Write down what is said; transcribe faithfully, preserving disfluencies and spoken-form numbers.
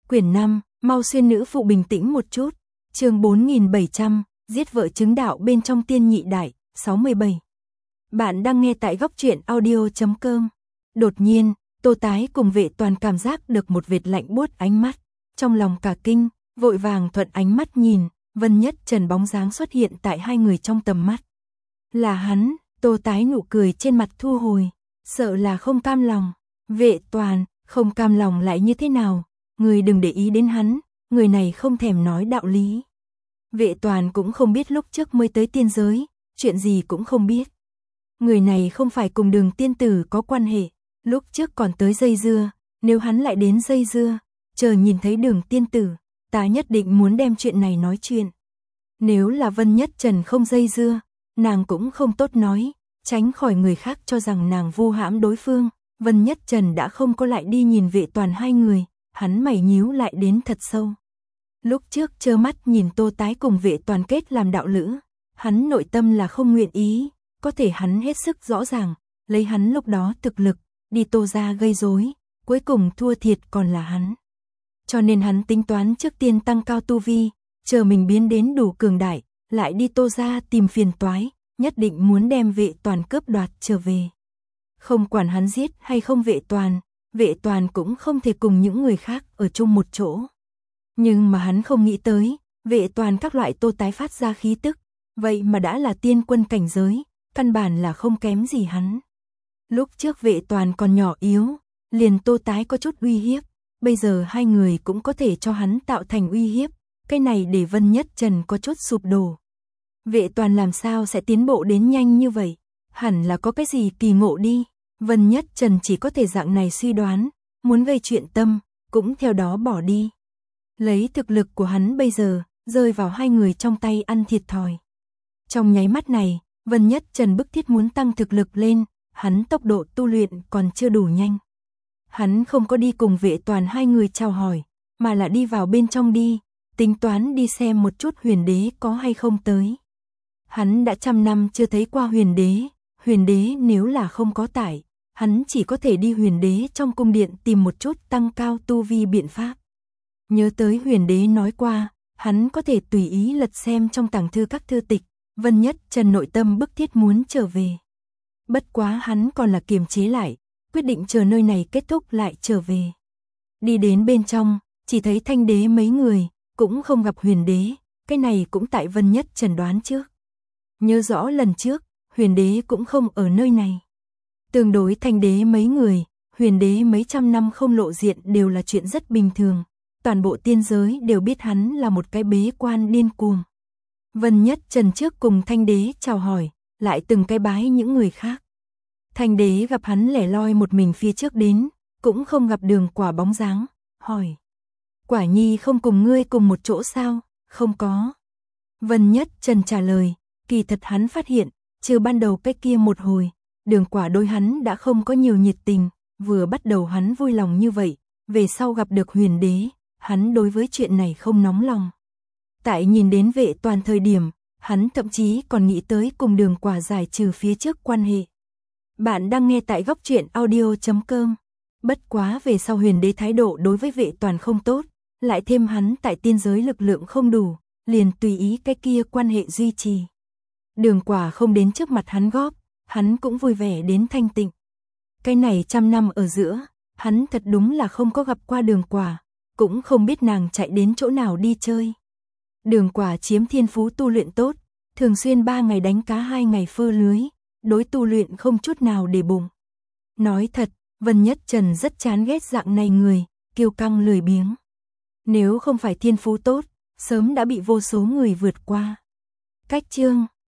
Quyển năm, mau xuyên nữ phụ bình tĩnh một chút. Chương bốn nghìn bảy trăm, giết vợ chứng đạo bên trong tiên nhị đại, sáu mươi bảy. Bạn đang nghe tại góc truyện audio chấm com. Đột nhiên, Tô Tái cùng Vệ Toàn cảm giác được một vệt lạnh buốt ánh mắt, trong lòng cả kinh, vội vàng thuận ánh mắt nhìn, Vân Nhất Trần bóng dáng xuất hiện tại hai người trong tầm mắt. Là hắn, Tô Tái nụ cười trên mặt thu hồi, sợ là không cam lòng. Vệ Toàn, không cam lòng lại như thế nào, người đừng để ý đến hắn, người này không thèm nói đạo lý. Vệ Toàn cũng không biết lúc trước mới tới tiên giới, chuyện gì cũng không biết. Người này không phải cùng Đường tiên tử có quan hệ, lúc trước còn tới dây dưa, nếu hắn lại đến dây dưa, chờ nhìn thấy Đường tiên tử, ta nhất định muốn đem chuyện này nói chuyện. Nếu là Vân Nhất Trần không dây dưa, nàng cũng không tốt nói, tránh khỏi người khác cho rằng nàng vu hãm đối phương. Vân Nhất Trần đã không có lại đi nhìn Vệ Toàn hai người, hắn mày nhíu lại đến thật sâu. Lúc trước trơ mắt nhìn Tô Tái cùng Vệ Toàn kết làm đạo lữ, hắn nội tâm là không nguyện ý, có thể hắn hết sức rõ ràng, lấy hắn lúc đó thực lực, đi Tô gia gây rối, cuối cùng thua thiệt còn là hắn. Cho nên hắn tính toán trước tiên tăng cao tu vi, chờ mình biến đến đủ cường đại, lại đi Tô gia tìm phiền toái, nhất định muốn đem Vệ Toàn cướp đoạt trở về. Không quản hắn giết hay không Vệ Toàn, Vệ Toàn cũng không thể cùng những người khác ở chung một chỗ. Nhưng mà hắn không nghĩ tới, Vệ Toàn các loại Tô Tái phát ra khí tức, vậy mà đã là tiên quân cảnh giới, căn bản là không kém gì hắn. Lúc trước Vệ Toàn còn nhỏ yếu, liền Tô Tái có chút uy hiếp, bây giờ hai người cũng có thể cho hắn tạo thành uy hiếp, cái này để Vân Nhất Trần có chút sụp đổ. Vệ Toàn làm sao sẽ tiến bộ đến nhanh như vậy? Hẳn là có cái gì kỳ ngộ đi. Vân Nhất Trần chỉ có thể dạng này suy đoán, muốn gây chuyện tâm, cũng theo đó bỏ đi. Lấy thực lực của hắn bây giờ, rơi vào hai người trong tay ăn thiệt thòi. Trong nháy mắt này, Vân Nhất Trần bức thiết muốn tăng thực lực lên, hắn tốc độ tu luyện còn chưa đủ nhanh. Hắn không có đi cùng Vệ Toàn hai người chào hỏi, mà là đi vào bên trong đi, tính toán đi xem một chút Huyền Đế có hay không tới. Hắn đã trăm năm chưa thấy qua Huyền Đế, Huyền Đế nếu là không có tại, hắn chỉ có thể đi Huyền Đế trong cung điện tìm một chút tăng cao tu vi biện pháp. Nhớ tới Huyền Đế nói qua, hắn có thể tùy ý lật xem trong tàng thư các thư tịch, Vân Nhất Trần nội tâm bức thiết muốn trở về. Bất quá hắn còn là kiềm chế lại, quyết định chờ nơi này kết thúc lại trở về. Đi đến bên trong, chỉ thấy Thanh Đế mấy người, cũng không gặp Huyền Đế, cái này cũng tại Vân Nhất Trần đoán trước. Nhớ rõ lần trước, Huyền Đế cũng không ở nơi này. Tương đối Thanh Đế mấy người, Huyền Đế mấy trăm năm không lộ diện đều là chuyện rất bình thường. Toàn bộ tiên giới đều biết hắn là một cái bế quan điên cuồng. Vân Nhất Trần trước cùng Thanh Đế chào hỏi, lại từng cái bái những người khác. Thanh Đế gặp hắn lẻ loi một mình phía trước đến, cũng không gặp Đường Quả bóng dáng, hỏi. Quả Nhi không cùng ngươi cùng một chỗ sao? Không có. Vân Nhất Trần trả lời, kỳ thật hắn phát hiện, trừ ban đầu cái kia một hồi, Đường Quả đối hắn đã không có nhiều nhiệt tình, vừa bắt đầu hắn vui lòng như vậy, về sau gặp được Huyền Đế, hắn đối với chuyện này không nóng lòng. Tại nhìn đến Vệ Toàn thời điểm, hắn thậm chí còn nghĩ tới cùng Đường Quả giải trừ phía trước quan hệ. Bạn đang nghe tại góc truyện audio chấm com. Bất quá về sau Huyền Đế thái độ đối với Vệ Toàn không tốt, lại thêm hắn tại tiên giới lực lượng không đủ, liền tùy ý cái kia quan hệ duy trì. Đường Quả không đến trước mặt hắn góp, hắn cũng vui vẻ đến thanh tịnh. Cái này trăm năm ở giữa, hắn thật đúng là không có gặp qua Đường Quả, cũng không biết nàng chạy đến chỗ nào đi chơi. Đường Quả chiếm thiên phú tu luyện tốt, thường xuyên ba ngày đánh cá hai ngày phơ lưới, đối tu luyện không chút nào để bụng. Nói thật, Vân Nhất Trần rất chán ghét dạng này người, kiêu căng lười biếng. Nếu không phải thiên phú tốt, sớm đã bị vô số người vượt qua. Cách chương